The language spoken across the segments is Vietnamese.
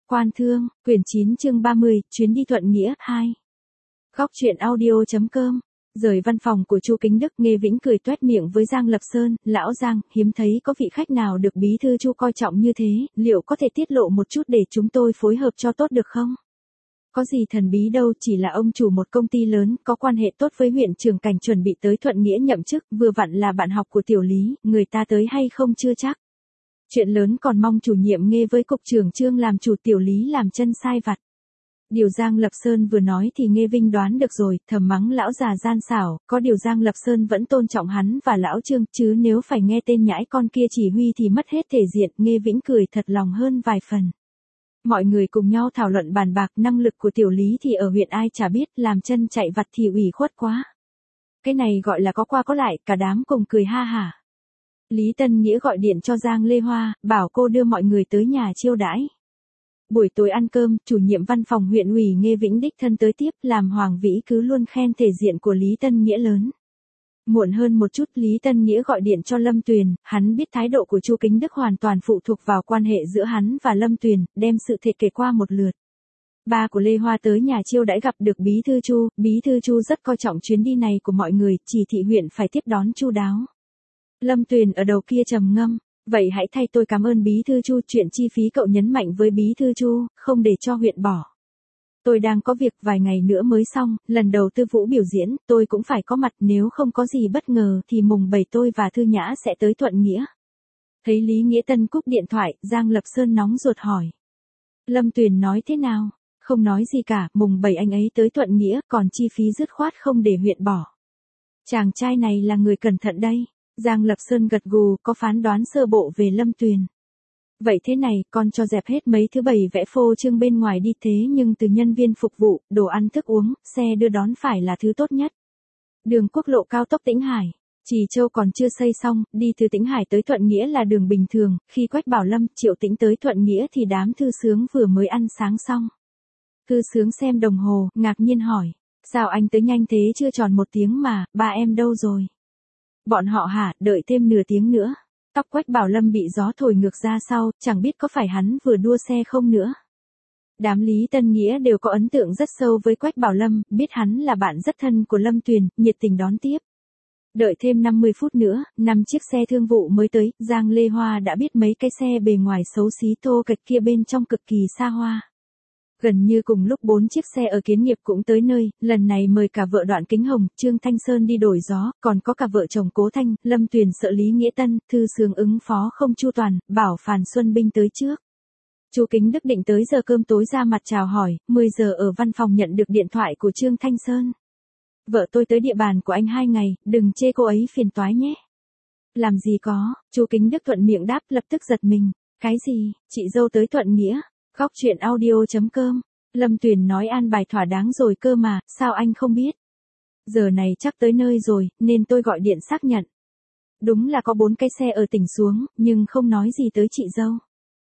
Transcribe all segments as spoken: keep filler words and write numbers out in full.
Quan Thương, quyển chín chương ba mươi, chuyến đi thuận nghĩa, hai. Góc truyện audio.com. Rời văn phòng của Chu Kính Đức, Nghê Vĩnh cười toét miệng với Giang Lập Sơn, lão Giang, hiếm thấy có vị khách nào được bí thư Chu coi trọng như thế, liệu có thể tiết lộ một chút để chúng tôi phối hợp cho tốt được không? Có gì thần bí đâu, chỉ là ông chủ một công ty lớn, có quan hệ tốt với huyện Trường Cảnh chuẩn bị tới thuận nghĩa nhậm chức, vừa vặn là bạn học của Tiểu Lý, người ta tới hay không chưa chắc. Chuyện lớn còn mong chủ nhiệm Nghê với cục trưởng Trương làm chủ, Tiểu Lý làm chân sai vặt. Điều Giang Lập Sơn vừa nói thì Nghê Vinh đoán được rồi, thầm mắng lão già gian xảo, có điều Giang Lập Sơn vẫn tôn trọng hắn và lão Trương, chứ nếu phải nghe tên nhãi con kia chỉ huy thì mất hết thể diện, Nghê Vĩnh cười thật lòng hơn vài phần. Mọi người cùng nhau thảo luận bàn bạc, năng lực của Tiểu Lý thì ở huyện ai chả biết, làm chân chạy vặt thì ủy khuất quá. Cái này gọi là có qua có lại, cả đám cùng cười ha hả. Lý Tân Nghĩa gọi điện cho Giang Lê Hoa, bảo cô đưa mọi người tới nhà chiêu đãi. Buổi tối ăn cơm, chủ nhiệm văn phòng huyện ủy Nghê Vĩnh đích thân tới tiếp, làm Hoàng Vĩ cứ luôn khen thể diện của Lý Tân Nghĩa lớn. Muộn hơn một chút, Lý Tân Nghĩa gọi điện cho Lâm Tuyền, hắn biết thái độ của Chu Kính Đức hoàn toàn phụ thuộc vào quan hệ giữa hắn và Lâm Tuyền, đem sự thật kể qua một lượt. Ba của Lê Hoa tới nhà chiêu đãi gặp được bí thư Chu, bí thư Chu rất coi trọng chuyến đi này của mọi người, chỉ thị huyện phải tiếp đón chu đáo. Lâm Tuyền ở đầu kia trầm ngâm, vậy hãy thay tôi cảm ơn bí thư Chu, chuyện chi phí cậu nhấn mạnh với bí thư Chu, không để cho huyện bỏ. Tôi đang có việc vài ngày nữa mới xong, lần đầu Tư Vũ biểu diễn, tôi cũng phải có mặt, nếu không có gì bất ngờ thì mùng bảy tôi và Thư Nhã sẽ tới Thuận Nghĩa. Thấy Lý Nghĩa Tân cúp điện thoại, Giang Lập Sơn nóng ruột hỏi. Lâm Tuyền nói thế nào? Không nói gì cả, mùng bảy anh ấy tới Thuận Nghĩa, còn chi phí dứt khoát không để huyện bỏ. Chàng trai này là người cẩn thận đây. Giang Lập Sơn gật gù, có phán đoán sơ bộ về Lâm Tuyền. Vậy thế này, con cho dẹp hết mấy thứ bày vẽ phô trương bên ngoài đi, thế nhưng từ nhân viên phục vụ, đồ ăn thức uống, xe đưa đón phải là thứ tốt nhất. Đường quốc lộ cao tốc Tĩnh Hải, Trì Châu còn chưa xây xong, đi từ Tĩnh Hải tới Thuận Nghĩa là đường bình thường, khi Quách Bảo Lâm, Triệu Tĩnh tới Thuận Nghĩa thì đám Thư Sướng vừa mới ăn sáng xong. Thư Sướng xem đồng hồ, ngạc nhiên hỏi, sao anh tới nhanh thế, chưa tròn một tiếng mà, ba em đâu rồi? Bọn họ hả, đợi thêm nửa tiếng nữa. Tóc Quách Bảo Lâm bị gió thổi ngược ra sau, chẳng biết có phải hắn vừa đua xe không nữa. Đám Lý Tân Nghĩa đều có ấn tượng rất sâu với Quách Bảo Lâm, biết hắn là bạn rất thân của Lâm Tuyền, nhiệt tình đón tiếp. Đợi thêm năm mươi phút nữa, năm chiếc xe thương vụ mới tới, Giang Lê Hoa đã biết mấy cái xe bề ngoài xấu xí thô kệch kia bên trong cực kỳ xa hoa. Gần như cùng lúc bốn chiếc xe ở Kiến Nghiệp cũng tới nơi, lần này mời cả vợ Đoạn Kính Hồng, Trương Thanh Sơn đi đổi gió, còn có cả vợ chồng Cố Thanh, Lâm Tuyền sợ Lý Nghĩa Tân, Thư Sướng ứng phó không chu toàn, bảo Phàn Xuân Binh tới trước. Chu Kính Đức định tới giờ cơm tối ra mặt chào hỏi, mười giờ ở văn phòng nhận được điện thoại của Trương Thanh Sơn. Vợ tôi tới địa bàn của anh hai ngày, đừng chê cô ấy phiền toái nhé. Làm gì có, Chu Kính Đức thuận miệng đáp, lập tức giật mình. Cái gì, chị dâu tới Thuận Nghĩa? Góc truyện audio.com. Lâm Tuyền nói an bài thỏa đáng rồi cơ mà, sao anh không biết? Giờ này chắc tới nơi rồi, nên tôi gọi điện xác nhận. Đúng là có bốn cái xe ở tỉnh xuống, nhưng không nói gì tới chị dâu.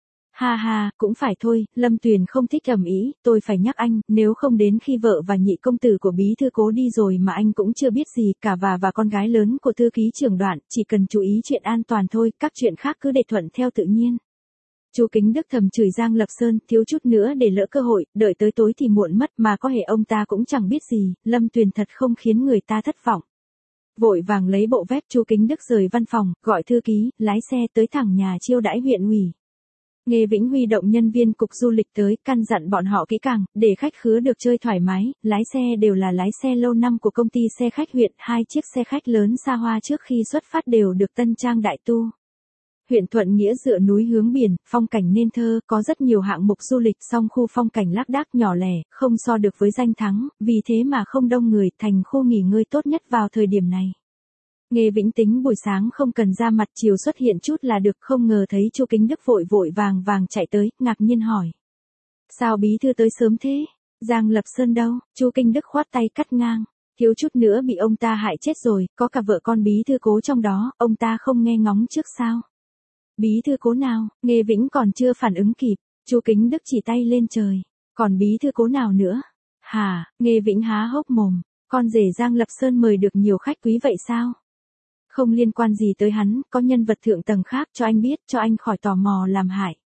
Ha ha, cũng phải thôi, Lâm Tuyền không thích ầm ĩ, tôi phải nhắc anh, nếu không đến khi vợ và nhị công tử của bí thư Cố đi rồi mà anh cũng chưa biết gì, cả và và con gái lớn của thư ký trưởng Đoạn, chỉ cần chú ý chuyện an toàn thôi, các chuyện khác cứ để thuận theo tự nhiên. Chu Kính Đức thầm chửi Giang Lập Sơn, thiếu chút nữa để lỡ cơ hội, đợi tới tối thì muộn mất, mà có hề ông ta cũng chẳng biết gì, Lâm Tuyền thật không khiến người ta thất vọng. Vội vàng lấy bộ vest, Chu Kính Đức rời văn phòng, gọi thư ký, lái xe tới thẳng nhà chiêu đãi huyện ủy. Nghê Vĩnh huy động nhân viên cục du lịch tới, căn dặn bọn họ kỹ càng, để khách khứa được chơi thoải mái, lái xe đều là lái xe lâu năm của công ty xe khách huyện, hai chiếc xe khách lớn xa hoa trước khi xuất phát đều được tân trang đại tu. Huyện Thuận Nghĩa dựa núi hướng biển, phong cảnh nên thơ, có rất nhiều hạng mục du lịch, song khu phong cảnh lác đác nhỏ lẻ, không so được với danh thắng, vì thế mà không đông người, thành khu nghỉ ngơi tốt nhất vào thời điểm này. Nghê Vĩnh tính buổi sáng không cần ra mặt, chiều xuất hiện chút là được, không ngờ thấy Chu Kính Đức vội vội vàng vàng chạy tới, ngạc nhiên hỏi. Sao bí thư tới sớm thế? Giang Lập Sơn đâu? Chu Kính Đức khoát tay cắt ngang. Thiếu chút nữa bị ông ta hại chết rồi, có cả vợ con bí thư Cố trong đó, ông ta không nghe ngóng trước sao? Bí thư Cố nào? Nghê Vĩnh còn chưa phản ứng kịp, Chu Kính Đức chỉ tay lên trời. Còn bí thư Cố nào nữa? Hả? Nghê Vĩnh há hốc mồm, con rể Giang Lập Sơn mời được nhiều khách quý vậy sao? Không liên quan gì tới hắn, có nhân vật thượng tầng khác, cho anh biết, cho anh khỏi tò mò làm hại.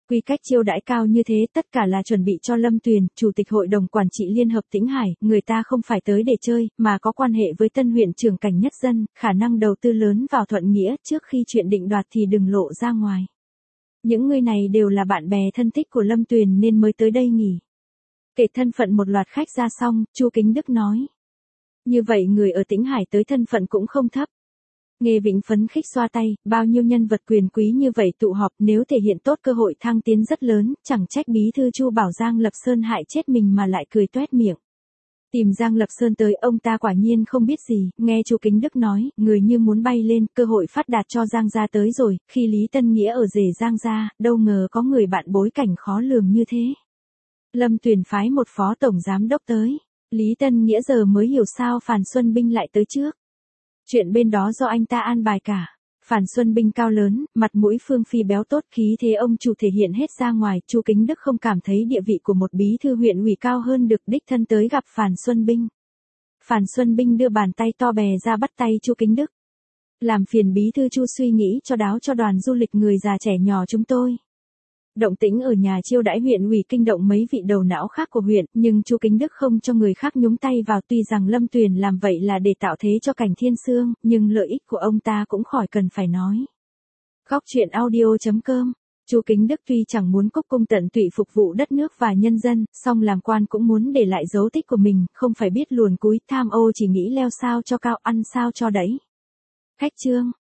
Quy cách chiêu đãi cao như thế tất cả là chuẩn bị cho Lâm Tuyền, Chủ tịch Hội đồng Quản trị Liên hợp Tĩnh Hải, người ta không phải tới để chơi, mà có quan hệ với tân huyện trưởng cảnh nhất dân, khả năng đầu tư lớn vào Thuận Nghĩa trước khi chuyện định đoạt thì đừng lộ ra ngoài. Những người này đều là bạn bè thân thích của Lâm Tuyền nên mới tới đây nghỉ. Kể thân phận một loạt khách ra xong, Chu Kính Đức nói. Như vậy người ở Tĩnh Hải tới thân phận cũng không thấp. Nghe Vĩnh phấn khích xoa tay, bao nhiêu nhân vật quyền quý như vậy tụ họp nếu thể hiện tốt cơ hội thăng tiến rất lớn, chẳng trách bí thư Chu bảo Giang Lập Sơn hại chết mình mà lại cười toét miệng. Tìm Giang Lập Sơn tới ông ta quả nhiên không biết gì, nghe Chu Kính Đức nói, người như muốn bay lên, cơ hội phát đạt cho Giang gia tới rồi, khi Lý Tân Nghĩa ở rể Giang gia, đâu ngờ có người bạn bối cảnh khó lường như thế. Lâm Tuyền phái một phó tổng giám đốc tới, Lý Tân Nghĩa giờ mới hiểu sao Phàn Xuân Binh lại tới trước. Chuyện bên đó do anh ta an bài cả. Phàn Xuân Binh cao lớn, mặt mũi phương phi béo tốt, khí thế ông chủ thể hiện hết ra ngoài, Chu Kính Đức không cảm thấy địa vị của một bí thư huyện ủy cao hơn được đích thân tới gặp Phàn Xuân Binh. Phàn Xuân Binh đưa bàn tay to bè ra bắt tay Chu Kính Đức. Làm phiền bí thư Chu suy nghĩ cho đáo cho đoàn du lịch người già trẻ nhỏ chúng tôi. Động tĩnh ở nhà chiêu đãi huyện ủy kinh động mấy vị đầu não khác của huyện, nhưng Chu Kính Đức không cho người khác nhúng tay vào, tuy rằng Lâm Tuyền làm vậy là để tạo thế cho Cảnh Thiên Sương, nhưng lợi ích của ông ta cũng khỏi cần phải nói. Góc truyện audio chấm com. Chu Kính Đức tuy chẳng muốn cúc cung tận tụy phục vụ đất nước và nhân dân, song làm quan cũng muốn để lại dấu tích của mình, không phải biết luồn cúi tham ô, chỉ nghĩ leo sao cho cao, ăn sao cho đẩy. Khách trương